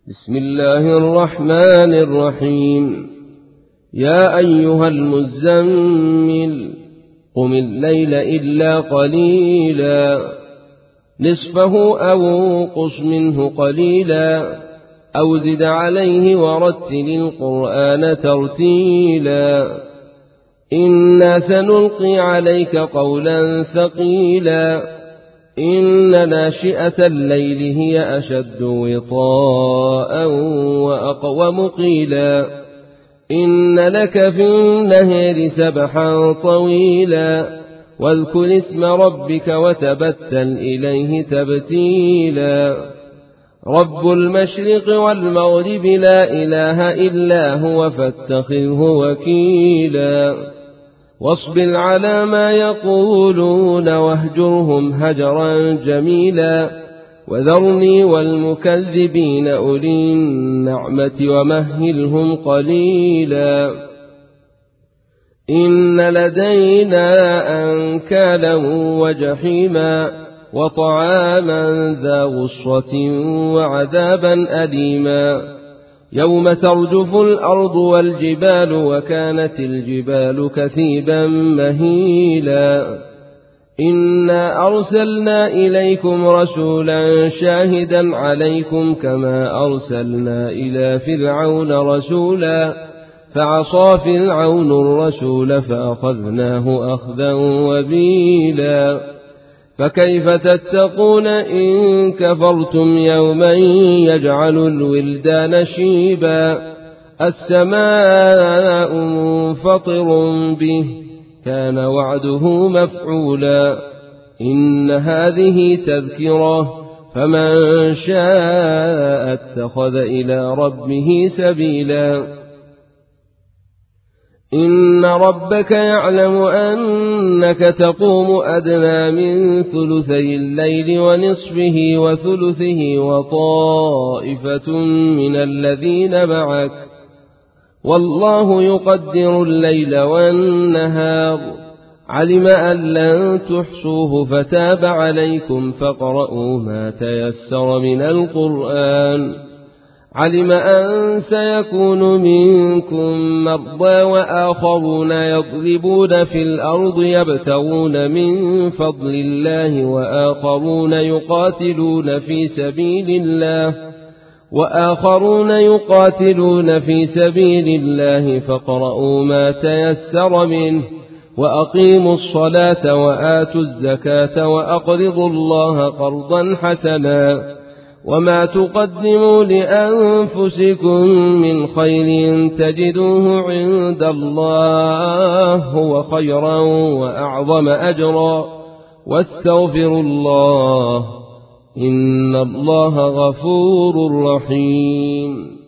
بسم الله الرحمن الرحيم. يا أيها المزمل قم الليل إلا قليلا نصفه أو انقص منه قليلا أو زد عليه ورتل القرآن ترتيلا إنا سنلقي عليك قولا ثقيلا إن ناشئة الليل هي أشد وطاء وأقوم قيلا إن لك في النهار سبحا طويلا واذكر اسم ربك وتبتل إليه تبتيلا رب المشرق والمغرب لا إله إلا هو فاتخذه وكيلا واصبر على ما يقولون واهجرهم هجرا جميلا وذرني والمكذبين أولي النعمة ومهلهم قليلا إن لدينا أنكالا وجحيما وطعاما ذا غصة وعذابا أليما يوم ترجف الأرض والجبال وكانت الجبال كثيبا مهيلا إنا أرسلنا إليكم رسولا شاهدا عليكم كما أرسلنا إلى فرعون رسولا فعصى فرعون الرسول فأخذناه أخذا وبيلا فكيف تتقون إن كفرتم يوما يجعل الولدان شيبا السماء منفطر به كان وعده مفعولا إن هذه تذكرة فمن شاء اتخذ إلى ربه سبيلا إن ربك يعلم أنك تقوم أدنى من ثلثي الليل ونصفه وثلثه وطائفة من الذين معك والله يقدر الليل والنهار علم أن لن تحصوه فتاب عليكم فاقرؤوا ما تيسر من القرآن علم أن سيكون منكم مرضى وآخرون يضربون في الأرض يبتغون من فضل الله وآخرون يقاتلون في سبيل الله فاقرؤوا ما تيسر منه وأقيموا الصلاة وآتوا الزكاة وأقرضوا الله قرضا حسنا وما تقدموا لأنفسكم من خير تجدوه عند الله هو خيرا وأعظم أجرا واستغفروا الله إن الله غفور رحيم.